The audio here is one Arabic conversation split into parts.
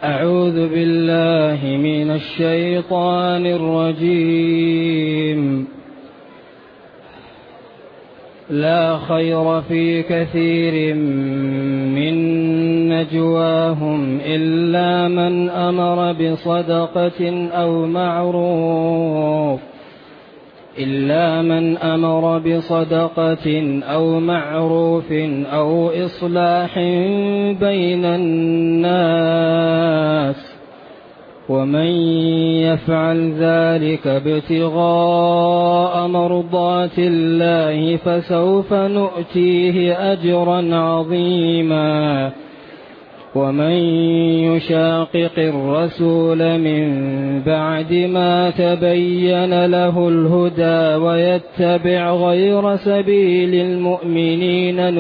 أعوذ بالله من الشيطان الرجيم. لا خير في كثير من نجواهم إلا من أمر بصدقة أو معروف أو إصلاح بين الناس، ومن يفعل ذلك ابتغاء مرضات الله فسوف نؤتيه أجرا عظيما. ومن يشاقق الرسول من بعد ما تبين له الهدى ويتبع غير سبيل المؤمنين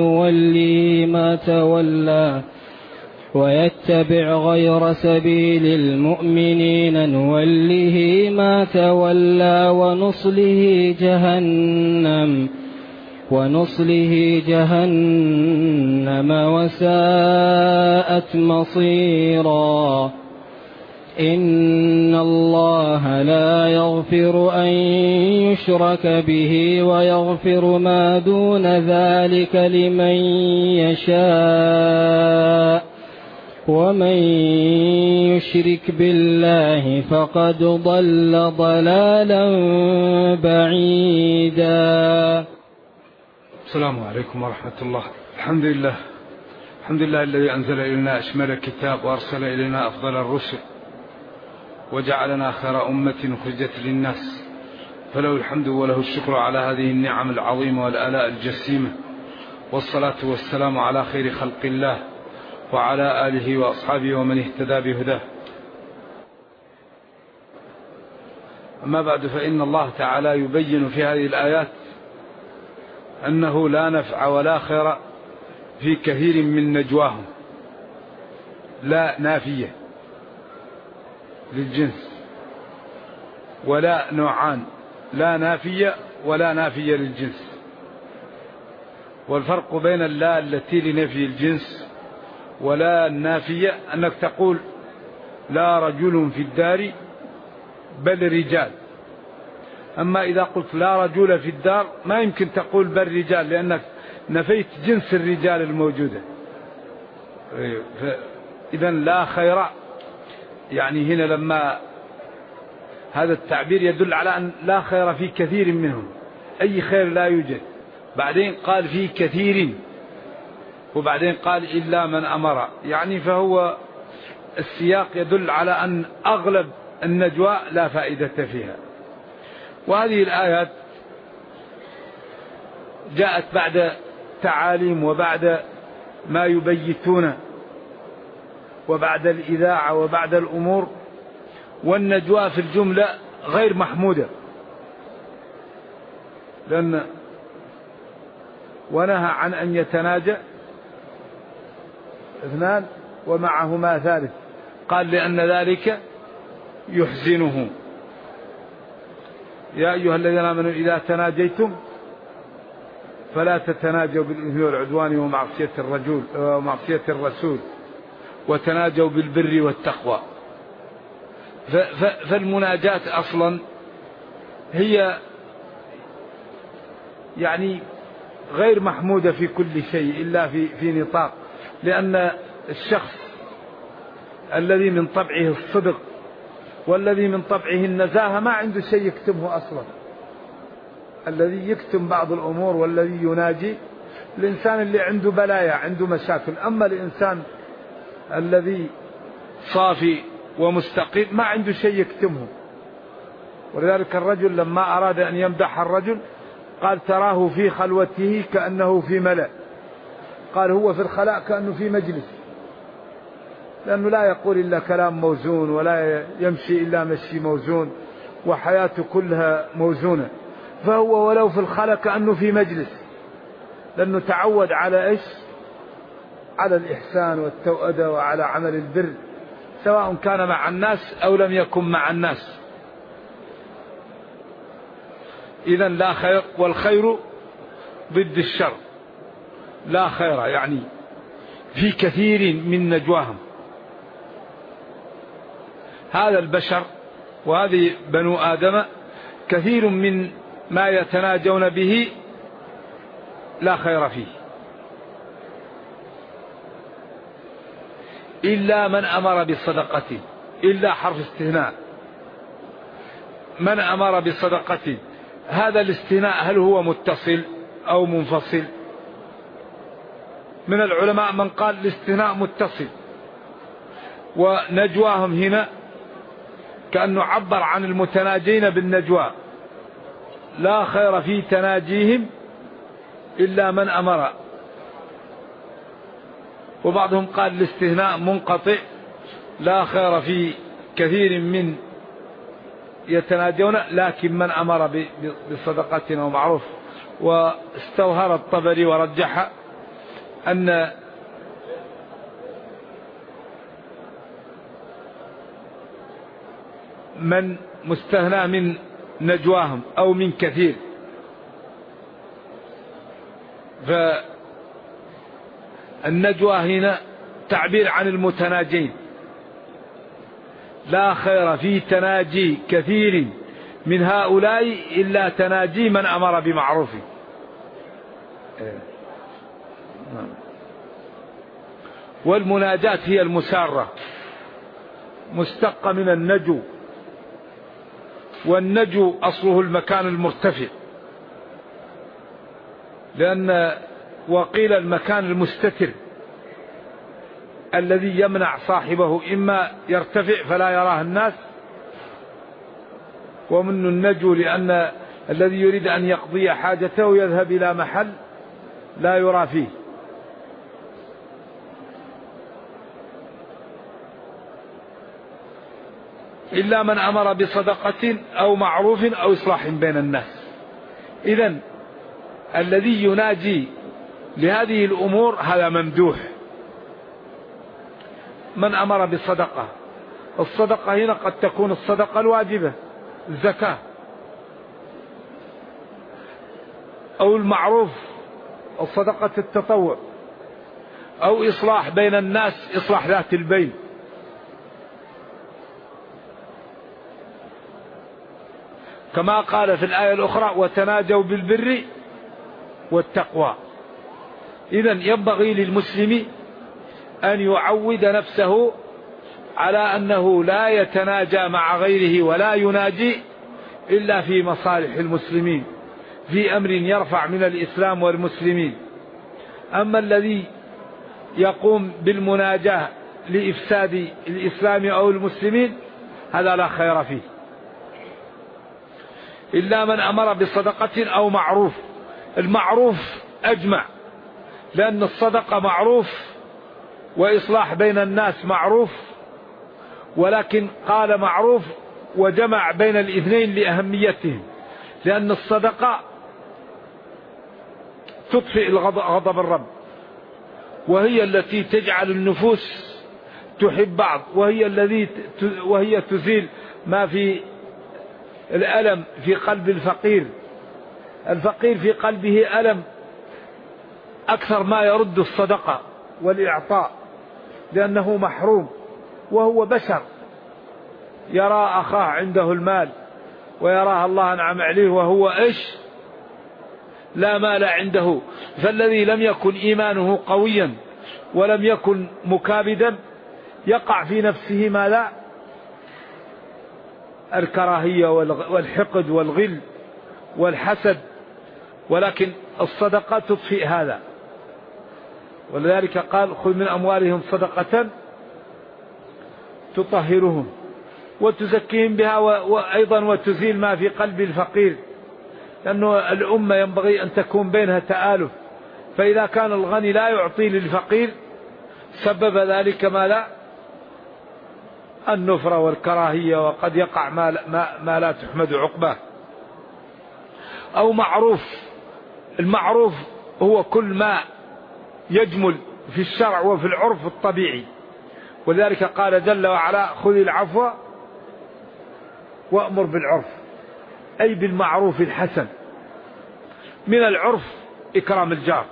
نوله ما تولى ونصله جهنم وساءت مصيرا. إن الله لا يغفر أن يشرك به ويغفر ما دون ذلك لمن يشاء، ومن يشرك بالله فقد ضل ضلالا بعيدا. السلام عليكم ورحمة الله. الحمد لله الذي أنزل إلينا أشمل الكتاب وأرسل إلينا أفضل الرسل وجعلنا خير أمة خرجت للناس، فله الحمد وله الشكر على هذه النعم العظيمة والآلاء الجسيمة، والصلاة والسلام على خير خلق الله وعلى آله وأصحابه ومن اهتدى بهداه. أما بعد، فإن الله تعالى يبين في هذه الآيات أنه لا نفع ولا خير في كثير من نجواهم، لا نافية للجنس، ولا نوعان، لا نافية ولا نافية للجنس. والفرق بين اللا التي لنفي الجنس ولا النافية أنك تقول لا رجل في الدار بل رجال. أما إذا قلت لا رجل في الدار ما يمكن تقول بل رجال، لأنك نفيت جنس الرجال الموجودة. إذا لا خير، يعني هنا لما هذا التعبير يدل على أن لا خير في كثير منهم، أي خير لا يوجد. بعدين قال في كثير، وبعدين قال إلا من أمر، يعني فهو السياق يدل على أن أغلب النجوى لا فائدة فيها. وهذه الآيات جاءت بعد تعاليم وبعد ما يبيتون وبعد الإذاعة وبعد الأمور، والنجوى في الجملة غير محمودة، لأن ونهى عن أن يتناجى اثنان ومعهما ثالث، قال لأن ذلك يحزنه. يا أيها الذين آمنوا إذا تناجيتم فلا تتناجوا بالإثم والعدوان ومعصية الرسول وتناجوا بالبر والتقوى. فالمناجاة أصلا هي يعني غير محمودة في كل شيء إلا في نطاق، لأن الشخص الذي من طبعه الصدق والذي من طبعه النزاهة ما عنده شيء يكتمه أصلا. الذي يكتم بعض الأمور والذي يناجي الإنسان اللي عنده بلايا، عنده مشاكل. أما الإنسان الذي صافي ومستقيم ما عنده شيء يكتمه. ولذلك الرجل لما أراد أن يمدح الرجل قال تراه في خلوته كأنه في ملأ، قال هو في الخلاء كأنه في مجلس، لأنه لا يقول إلا كلام موزون ولا يمشي إلا مشي موزون وحياته كلها موزونة. فهو ولو في الخلاء كأنه في مجلس، لأنه تعود على إيش؟ على الإحسان والتوأدة وعلى عمل البر، سواء كان مع الناس أو لم يكن مع الناس. إذن لا خير، والخير ضد الشر. لا خير يعني في كثير من نجواهم، هذا البشر وهذه بنو آدم كثير من ما يتناجون به لا خير فيه إلا من أمر بصدقة، إلا حرف استثناء، من أمر بصدقة. هذا الاستثناء هل هو متصل أو منفصل؟ من العلماء من قال الاستثناء متصل، ونجواهم هنا كأنه عبر عن المتناجين بالنجوى، لا خير في تناجيهم إلا من أمر. وبعضهم قال الاستثناء منقطع، لا خير في كثير من يتناجون لكن من أمر بصدقة أو معروف. واستظهر الطبري ورجح أن من مستثنى من نجواهم أو من كثير، فالنجوى هنا تعبير عن المتناجين، لا خير في تناجي كثير من هؤلاء إلا تناجي من أمر بمعروف. والمناجاة هي المسارة، مشتقة من النجو، والنجو أصله المكان المرتفع، لأن وقيل المكان المستتر الذي يمنع صاحبه إما يرتفع فلا يراه الناس، ومن النجو لأن الذي يريد أن يقضي حاجته يذهب إلى محل لا يرى فيه. إلا من أمر بصدقة أو معروف أو إصلاح بين الناس. إذن الذي يناجي لهذه الأمور هذا ممدوح. من أمر بالصدقة، الصدقة هنا قد تكون الصدقة الواجبة الزكاة، أو المعروف الصدقة التطوع، أو إصلاح بين الناس إصلاح ذات البين. كما قال في الآية الأخرى وتناجوا بالبر والتقوى. إذن ينبغي للمسلم أن يعود نفسه على أنه لا يتناجى مع غيره ولا يناجي إلا في مصالح المسلمين، في أمر يرفع من الإسلام والمسلمين. أما الذي يقوم بالمناجاة لإفساد الإسلام أو المسلمين هذا لا خير فيه. إلا من أمر بصدقة أو معروف. المعروف أجمع، لأن الصدقة معروف وإصلاح بين الناس معروف، ولكن قال معروف وجمع بين الاثنين لأهميتهم، لأن الصدقة تطفئ غضب الرب، وهي التي تجعل النفوس تحب بعض، وهي تزيل ما في الألم في قلب الفقير. الفقير في قلبه ألم أكثر ما يرد الصدقة والإعطاء، لأنه محروم، وهو بشر يرى أخاه عنده المال ويراه الله أنعم عليه وهو إيش لا مال عنده. فالذي لم يكن إيمانه قويا ولم يكن مكابدا يقع في نفسه ما لا الكراهية والحقد والغل والحسد، ولكن الصدقة تطفئ هذا. ولذلك قال خذ من أموالهم صدقة تطهرهم وتزكيهم بها، وأيضا وتزيل ما في قلب الفقير، لأنه الأمة ينبغي أن تكون بينها تآلف. فإذا كان الغني لا يعطي للفقير سبب ذلك ما لا النفرة والكراهية، وقد يقع ما لا تحمد عقباه. أو معروف. المعروف هو كل ما يجمل في الشرع وفي العرف الطبيعي، ولذلك قال جل وعلا خذ العفو وأمر بالعرف، أي بالمعروف الحسن. من العرف إكرام الجار،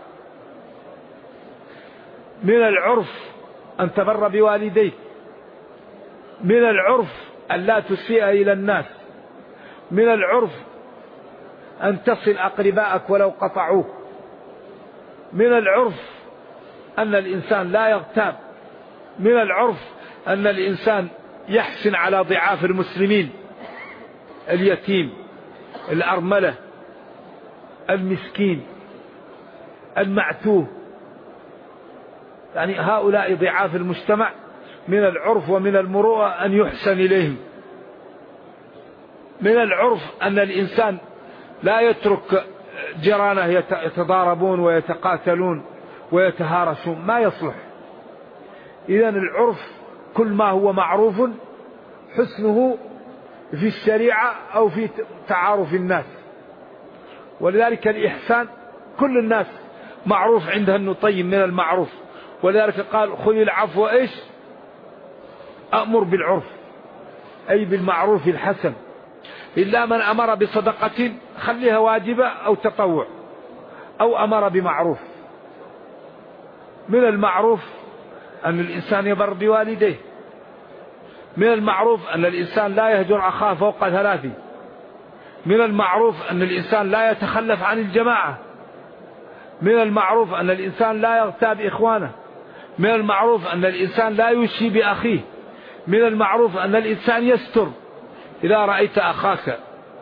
من العرف أن تبر بوالديك، من العرف أن لا تسيء إلى الناس. من العرف أن تصل أقرباءك ولو قطعوك. من العرف أن الإنسان لا يغتاب. من العرف أن الإنسان يحسن على ضعاف المسلمين، اليتيم، الأرملة، المسكين، المعتوه، يعني هؤلاء ضعاف المجتمع. من العرف ومن المروءة أن يحسن إليهم. من العرف أن الإنسان لا يترك جيرانه يتضاربون ويتقاتلون ويتهارسون، ما يصلح. إذن العرف كل ما هو معروف حسنه في الشريعة أو في تعارف الناس. ولذلك الإحسان كل الناس معروف عندها أنه طيب من المعروف. ولذلك قال خذ العفو إيش؟ أأمر بالعرف، أي بالمعروف الحسن. إلا من أمر بصدقة خليها واجبة أو تطوع، أو أمر بمعروف. من المعروف أن الإنسان يبر بوالديه. من المعروف أن الإنسان لا يهجر أخاه فوق 3. من المعروف أن الإنسان لا يتخلف عن الجماعة. من المعروف أن الإنسان لا يغتاب إخوانه. من المعروف أن الإنسان لا يشي بأخيه. من المعروف أن الإنسان يستر. إذا رأيت أخاك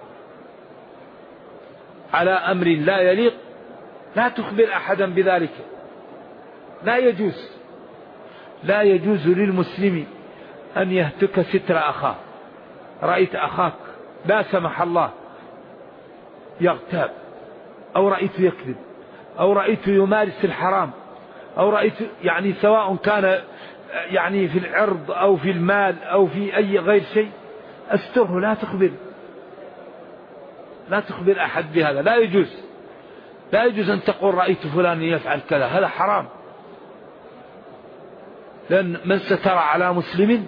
على أمر لا يليق لا تخبر أحدا بذلك، لا يجوز. لا يجوز للمسلم أن يهتك ستر أخاه. رأيت أخاك لا سمح الله يغتاب، أو رأيت يكذب، أو رأيت يمارس الحرام، أو رأيت يعني سواء كان يعني في العرض أو في المال أو في أي غير شيء، استره، لا تخبر أحد بهذا. لا يجوز. لا يجوز أن تقول رأيت فلان يفعل كذا، هذا حرام. لأن من ستر على مسلم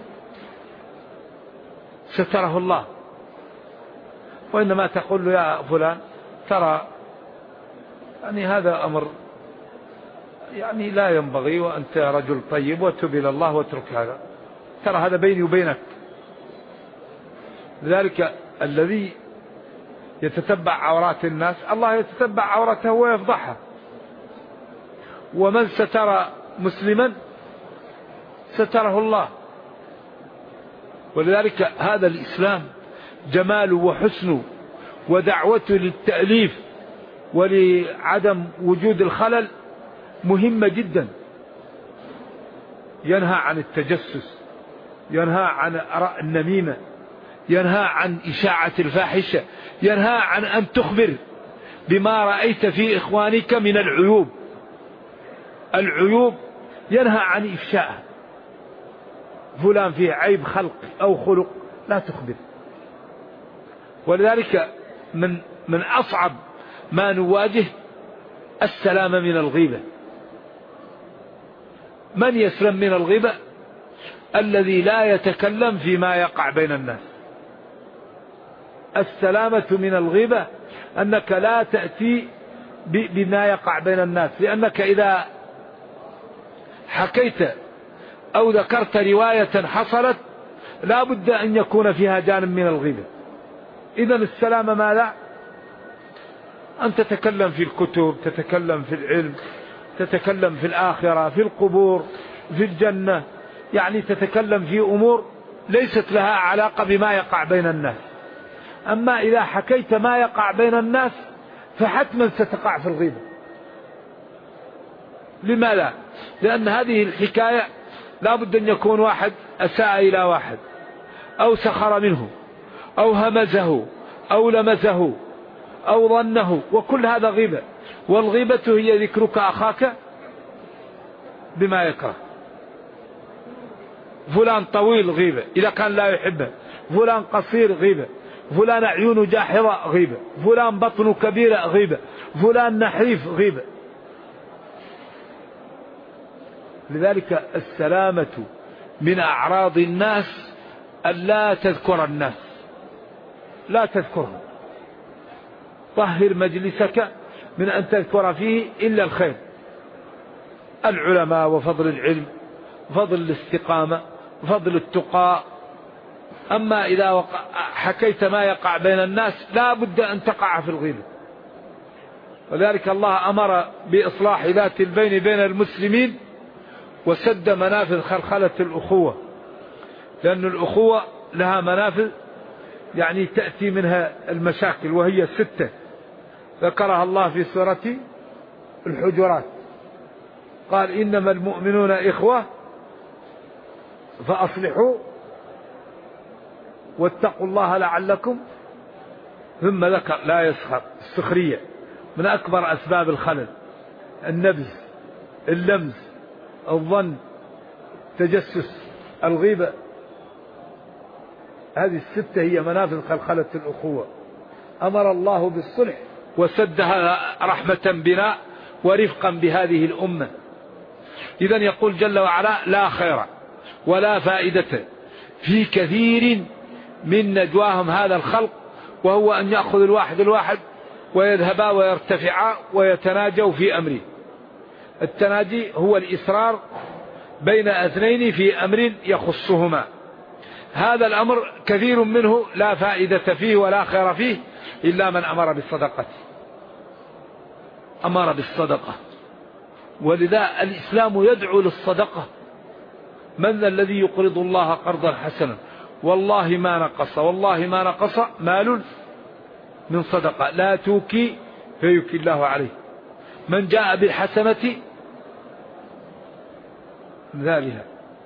ستره الله. وإنما تقول له يا فلان ترى يعني هذا أمر يعني لا ينبغي، وأنت رجل طيب وتب إلى الله واترك هذا، ترى هذا بيني وبينك. لذلك الذي يتتبع عورات الناس الله يتتبع عورته ويفضحها. ومن ستر مسلما ستره الله. ولذلك هذا الإسلام جماله وحسنه ودعوته للتأليف ولعدم وجود الخلل مهمة جدا. ينهى عن التجسس، ينهى عن النميمة، ينهى عن إشاعة الفاحشة، ينهى عن أن تخبر بما رأيت في إخوانك من العيوب. العيوب ينهى عن إفشائها. فلان فيه عيب خلق أو خلق لا تخبر. ولذلك من أصعب ما نواجه السلام من الغيبة. من يسلم من الغيبة؟ الذي لا يتكلم فيما يقع بين الناس. السلامة من الغيبة أنك لا تأتي بما يقع بين الناس، لأنك إذا حكيت أو ذكرت رواية حصلت لا بد أن يكون فيها جانب من الغيبة. إذن السلامة ماذا؟ أن تتكلم في الكتب، تتكلم في العلم، تتكلم في الآخرة، في القبور، في الجنة، يعني تتكلم في أمور ليست لها علاقة بما يقع بين الناس. أما إذا حكيت ما يقع بين الناس فحتما ستقع في الغيبة. لماذا؟ لأن هذه الحكاية لا بد أن يكون واحد أساء إلى واحد، أو سخر منه، أو همزه، أو لمزه، أو ظنه، وكل هذا غيبة. والغيبة هي ذكرك أخاك بما يكره. فلان طويل غيبة إذا كان لا يحبه، فلان قصير غيبة، فلان عيونه جاحظة غيبة، فلان بطنه كبيرة غيبة، فلان نحيف غيبة. لذلك السلامة من أعراض الناس أن لا تذكر الناس، لا تذكرهم. طهر مجلسك من أن تذكر فيه إلا الخير. العلماء وفضل العلم، فضل الاستقامة، فضل التقى، أما إذا حكيت ما يقع بين الناس لا بد أن تقع في الغيبة. وذلك الله أمر بإصلاح ذات البين بين المسلمين وسد منافذ خلخلة الأخوة، لأن الأخوة لها منافذ يعني تأتي منها المشاكل، وهي 6 ذكرها الله في سورة الحجرات. قال إنما المؤمنون إخوة فأصلحوا واتقوا الله لعلكم. ثم ذكر لا يسخر، السخرية من أكبر أسباب الخلل، النبذ، اللمز، الظن، تجسس، الغيبة. هذه 6 هي منافذ خلخلة الأخوة. أمر الله بالصلح وسدها رحمة بنا ورفقا بهذه الأمة. إذن يقول جل وعلا لا خير ولا فائدة في كثير من نجواهم هذا الخلق، وهو أن يأخذ الواحد ويذهبا ويرتفعا ويتناجوا في أمره. التناجي هو الإسرار بين اثنين في أمر يخصهما. هذا الأمر كثير منه لا فائدة فيه ولا خير فيه إلا من أمر بالصدقة. أمر بالصدقة، ولذا الإسلام يدعو للصدقة. من ذا الذي يقرض الله قرضا حسنا والله ما نقص مال من صدقة لا توكي فيكي الله عليه. من جاء بالحسنة ذلها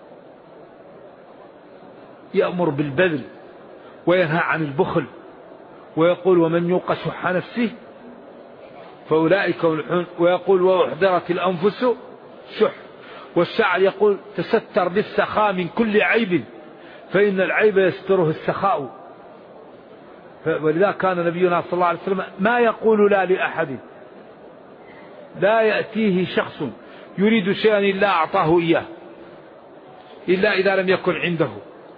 يأمر بالبذل وينهى عن البخل، ويقول ومن يوق شح نفسه فأولئك هم المفلحون. ويقول وأحضرت الأنفس شح. والشاعر يقول تستر بالسخاء من كل عيب فإن العيب يستره السخاء. ولذا كان نبينا صلى الله عليه وسلم ما يقول لا لأحد، لا يأتيه شخص يريد شيئا إلا أعطاه إياه إلا إذا لم يكن عنده.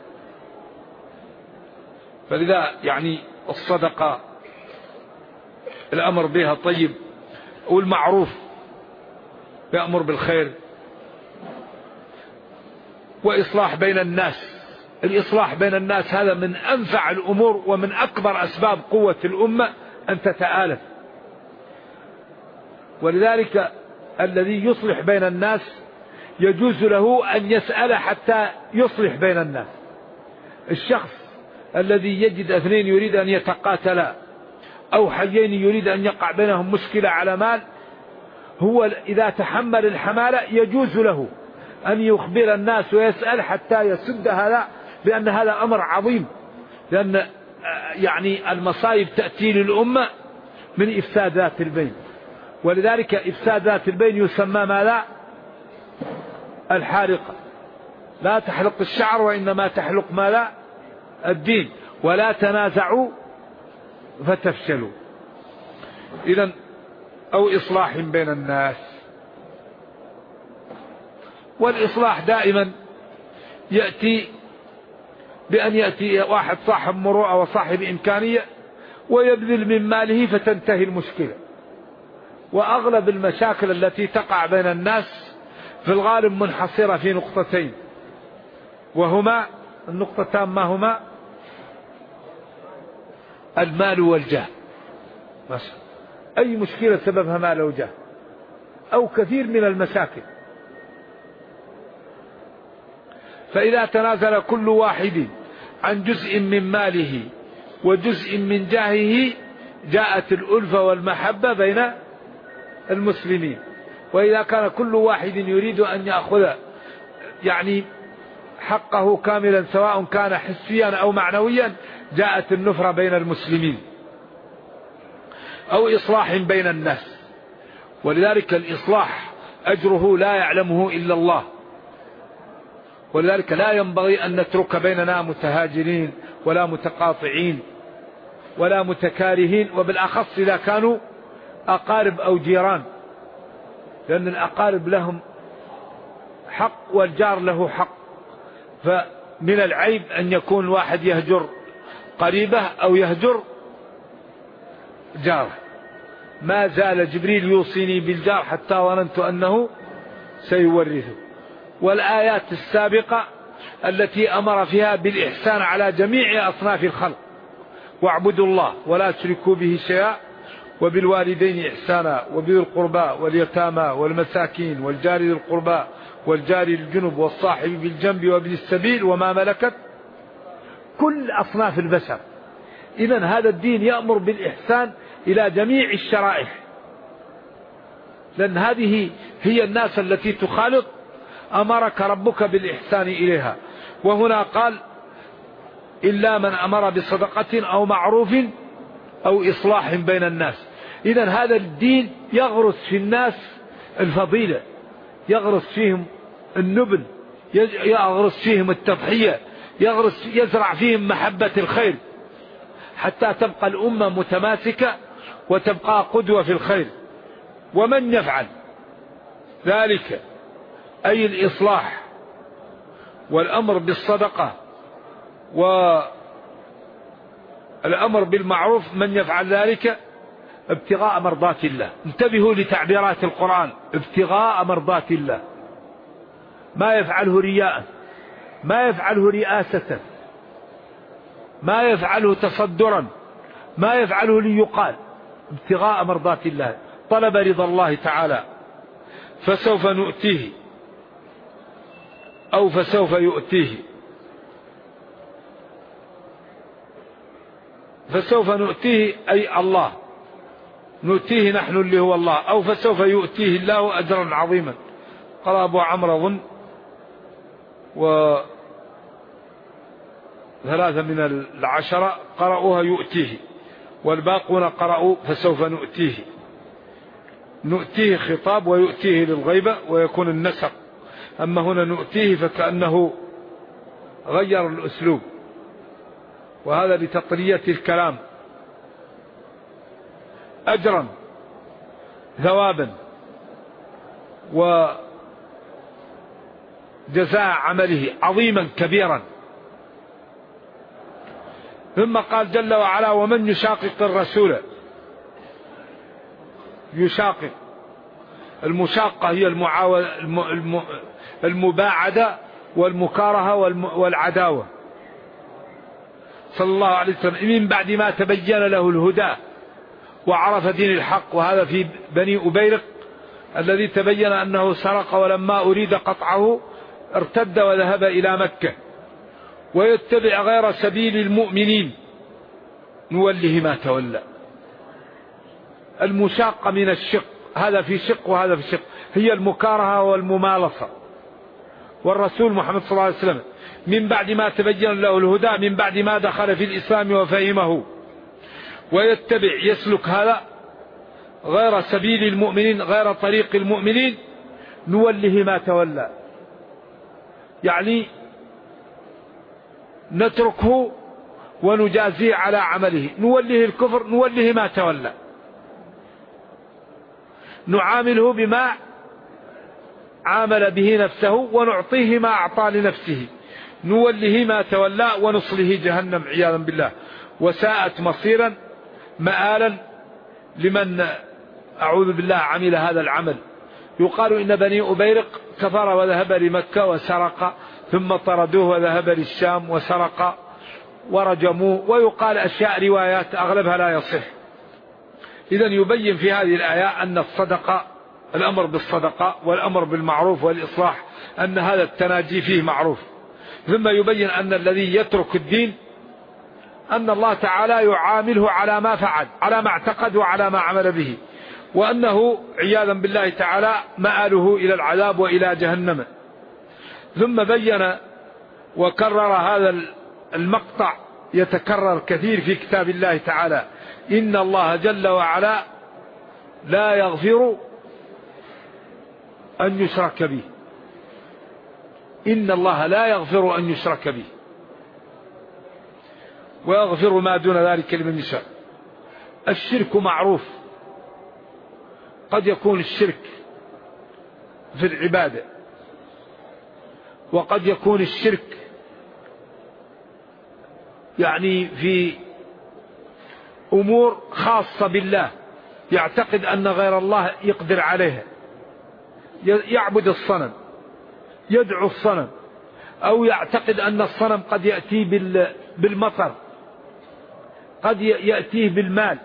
فلذا يعني الصدقة الأمر بها طيب، والمعروف يأمر بالخير، وإصلاح بين الناس. الإصلاح بين الناس هذا من أنفع الأمور ومن أكبر أسباب قوة الأمة أن تتآلف. ولذلك الذي يصلح بين الناس يجوز له أن يسأل حتى يصلح بين الناس. الشخص الذي يجد 2 يريد أن يتقاتلا أو حيين يريد أن يقع بينهم مشكلة على مال، هو إذا تحمل الحمالة يجوز له أن يخبر الناس ويسأل حتى يسد هذا، لأن هذا أمر عظيم. لأن يعني المصائب تأتي للأمة من إفساد ذات البين. ولذلك إفساد ذات البين يسمى ماذا؟ الحارقة. لا تحلق الشعر وإنما تحلق ماذا؟ الدين. ولا تنازعوا فتفشلوا. إذن أو إصلاح بين الناس. والإصلاح دائما يأتي بأن يأتي واحد صاحب مروءة وصاحب إمكانية ويبذل من ماله فتنتهي المشكلة. وأغلب المشاكل التي تقع بين الناس في الغالب منحصرة في نقطتين، وهما النقطتان ما هما؟ المال والجاه. أي مشكلة سببها مال وجاه أو كثير من المشاكل. فإذا تنازل كل واحد عن جزء من ماله وجزء من جاهه جاءت الألفة والمحبة بين المسلمين. وإذا كان كل واحد يريد أن يأخذ يعني حقه كاملا سواء كان حسيا أو معنويا جاءت النفرة بين المسلمين. أو إصلاح بين الناس. ولذلك الإصلاح أجره لا يعلمه إلا الله. ولذلك لا ينبغي أن نترك بيننا متهاجرين ولا متقاطعين ولا متكارهين، وبالأخص إذا كانوا أقارب أو جيران، لأن الأقارب لهم حق والجار له حق. فمن العيب أن يكون واحد يهجر قريبه أو يهجر جاره. ما زال جبريل يوصيني بالجار حتى ظننت أنه سيورثه. والآيات السابقة التي أمر فيها بالإحسان على جميع أصناف الخلق: واعبدوا الله ولا تشركوا به شيئا وبالوالدين إحسانا وبذي القربى واليتامى والمساكين والجار ذي القربى والجار الجنب والصاحب بالجنب وابن السبيل وما ملكت، كل أصناف البشر. إذن هذا الدين يأمر بالإحسان إلى جميع الشرائح، لأن هذه هي الناس التي تخالط أمرك ربك بالإحسان إليها. وهنا قال: إلا من أمر بصدقة أو معروف أو إصلاح بين الناس. إذن هذا الدين يغرس في الناس الفضيلة، يغرس فيهم النبل، يغرس فيهم التضحية، يزرع فيهم محبة الخير، حتى تبقى الأمة متماسكة وتبقى قدوة في الخير. ومن يفعل ذلك، أي الإصلاح والأمر بالصدقة والأمر بالمعروف، من يفعل ذلك ابتغاء مرضات الله. انتبهوا لتعبيرات القرآن: ابتغاء مرضات الله، ما يفعله رياء، ما يفعله رئاسة، ما يفعله تصدرا، ما يفعله ليقال، ابتغاء مرضات الله، طلب رضا الله تعالى. فسوف نؤتيه أو فسوف يؤتيه، فسوف نؤتيه أي الله، نؤتيه نحن اللي هو الله، أو فسوف يؤتيه الله أجرا عظيما. قال أبو عمرو ظن وثلاثة من العشرة قرأوها يؤتيه، والباقون قرأوا فسوف نؤتيه. نؤتيه خطاب ويؤتيه للغيبة ويكون النسق، أما هنا نؤتيه فكأنه غير الأسلوب، وهذا لتطرية الكلام. أجرا، ثوابا، وجزاء عمله عظيما كبيرا. ثم قال جل وعلا: ومن يشاقق الرسول. يشاقق، المشاقة هي المباعدة والمكارهة والعداوة. صلى الله عليه وسلم من بعد ما تبين له الهدى وعرف دين الحق، وهذا في بني أبيرق الذي تبين أنه سرق، ولما أريد قطعه ارتد وذهب إلى مكة. ويتبع غير سبيل المؤمنين نوله ما تولى. المشاقة من الشق، هذا في شق وهذا في شق، هي المكارهة والممالصة. والرسول محمد صلى الله عليه وسلم من بعد ما تبين له الهدى، من بعد ما دخل في الإسلام وفهمه، ويتبع يسلك هذا غير سبيل المؤمنين، غير طريق المؤمنين، نوله ما تولى، يعني نتركه ونجازيه على عمله. نوله الكفر، نوله ما تولى، نعامله بما عامل به نفسه ونعطيه ما أعطى لنفسه. نوله ما تولى ونصله جهنم عياذا بالله، وساءت مصيرا مآلا لمن أعوذ بالله عمل هذا العمل. يقال إن بني أبيرق كفر وذهب لمكة وسرق، ثم طردوه وذهب للشام وسرق ورجموه، ويقال أشياء روايات أغلبها لا يصح. إذن يبين في هذه الآية أن الصدقة، الأمر بالصدقة والأمر بالمعروف والإصلاح، أن هذا التناجي فيه معروف. ثم يبين أن الذي يترك الدين أن الله تعالى يعامله على ما فعل، على ما اعتقد وعلى ما عمل به، وأنه عياذا بالله تعالى مآله إلى العذاب وإلى جهنم. ثم بين وكرر هذا المقطع، يتكرر كثير في كتاب الله تعالى: إن الله جل وعلا لا يغفر أن يشرك به. إن الله لا يغفر أن يشرك به ويغفر ما دون ذلك لمن يشاء. الشرك معروف، قد يكون الشرك في العبادة، وقد يكون الشرك يعني في أمور خاصة بالله، يعتقد أن غير الله يقدر عليها، يعبد الصنم، يدعو الصنم، أو يعتقد أن الصنم قد يأتي بالمطر، قد يأتيه بالمال.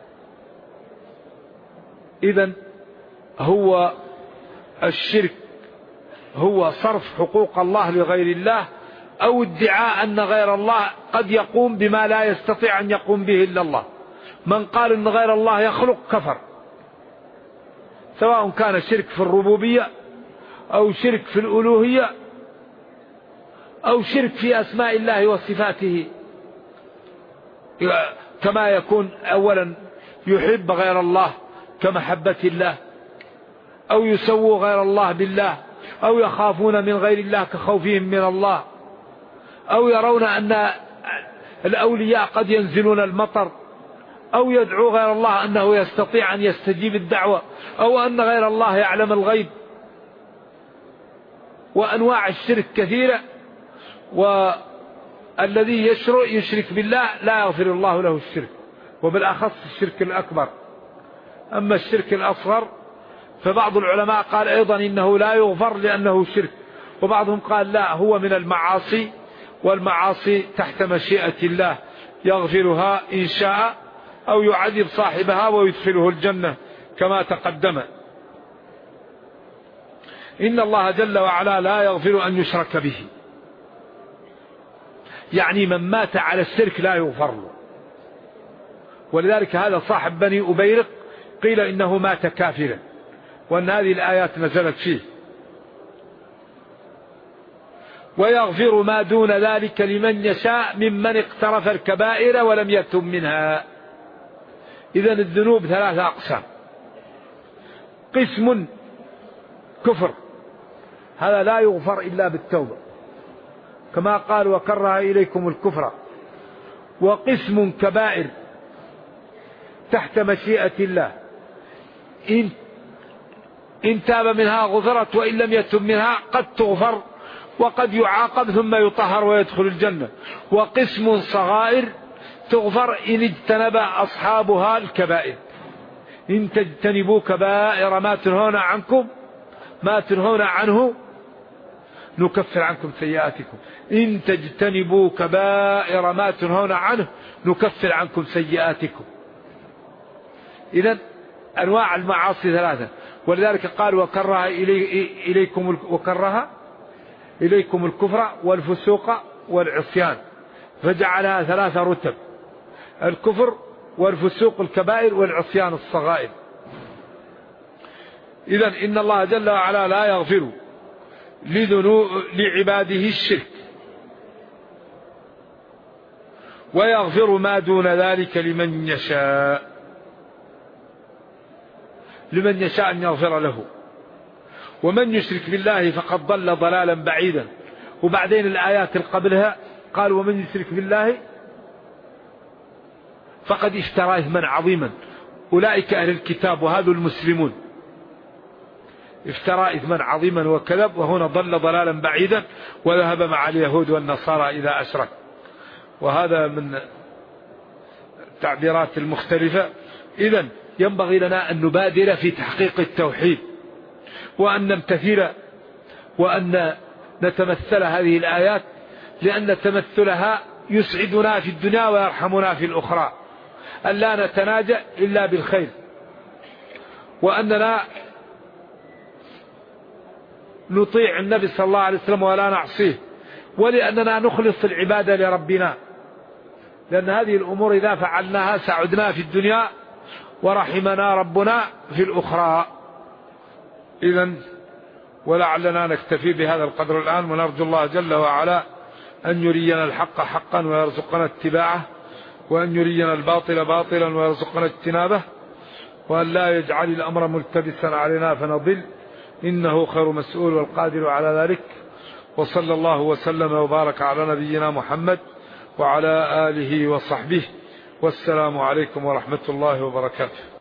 إذن هو الشرك هو صرف حقوق الله لغير الله، أو ادعاء أن غير الله قد يقوم بما لا يستطيع أن يقوم به إلا الله. من قال أن غير الله يخلق كفر، سواء كان شرك في الربوبية أو شرك في الألوهية أو شرك في أسماء الله وصفاته، كما يكون أولا يحب غير الله كمحبة الله، أو يسووا غير الله بالله، أو يخافون من غير الله كخوفهم من الله، أو يرون أن الأولياء قد ينزلون المطر، أو يدعو غير الله أنه يستطيع أن يستجيب الدعوة، أو أن غير الله يعلم الغيب. وأنواع الشرك كثيرة، والذي يشرك بالله لا يغفر الله له الشرك، وبالأخص الشرك الأكبر. أما الشرك الأصغر فبعض العلماء قال أيضا إنه لا يغفر لأنه شرك، وبعضهم قال لا، هو من المعاصي، والمعاصي تحت مشيئة الله يغفرها إن شاء، أو يعذب صاحبها ويدخله الجنة كما تقدم. إن الله جل وعلا لا يغفر أن يشرك به، يعني من مات على الشرك لا يغفر له. ولذلك هذا صاحب بني أبيرق قيل إنه مات كافرا، وأن هذه الآيات نزلت فيه. ويغفر ما دون ذلك لمن يشاء ممن اقترف الكبائر ولم يتب منها. إذن الذنوب ثلاثة أقسام: قسم كفر، هذا لا يغفر إلا بالتوبة كما قال وكره إليكم الكفر. وقسم كبائر تحت مشيئة الله، إن تاب منها غفرت، وإن لم يتب منها قد تغفر وقد يعاقب ثم يطهر ويدخل الجنة. وقسم صغائر تغفر إن اجتنب أصحابها الكبائر. إن تجتنبوا كبائر ما تنهون عنه نكفر عنكم سيئاتكم. إن تجتنبوا كبائر ما تنهون عنه نكفر عنكم سيئاتكم. إذن أنواع المعاصي ثلاثة، ولذلك قال وكره إليكم الكفر والفسوق والعصيان، فجعلها ثلاثة رتب: الكفر والفسوق الكبائر والعصيان الصغائر. إذن إن الله جل وعلا لا يغفر لعباده الشرك، ويغفر ما دون ذلك لمن يشاء أن يغفر له. ومن يشرك بالله فقد ضل ضلالا بعيدا. وبعدين الآيات اللي قبلها قال ومن يشرك بالله فقد اشترى إثما عظيما، أولئك أهل الكتاب وهذا المسلمون. افترى إثما عظيما وكذب، وهنا ضل ضلالا بعيدا وذهب مع اليهود والنصارى إذا أشرك. وهذا من التعبيرات المختلفة. إذن ينبغي لنا أن نبادر في تحقيق التوحيد، وأن نمتثل، وأن نتمثل هذه الآيات، لأن تمثلها يسعدنا في الدنيا ويرحمنا في الأخرى. أن لا نتناجى إلا بالخير، وأننا نطيع النبي صلى الله عليه وسلم ولا نعصيه، ولأننا نخلص العبادة لربنا، لأن هذه الأمور إذا فعلناها سعدنا في الدنيا ورحمنا ربنا في الأخرى. إذن ولعلنا نكتفي بهذا القدر الآن، ونرجو الله جل وعلا أن يرينا الحق حقا ويرزقنا اتباعه، وأن يرينا الباطل باطلا ويرزقنا اجتنابه، وأن لا يجعل الأمر ملتبسا علينا فنضل، إنه خير مسؤول والقادر على ذلك. وصلى الله وسلم وبارك على نبينا محمد وعلى آله وصحبه، والسلام عليكم ورحمة الله وبركاته.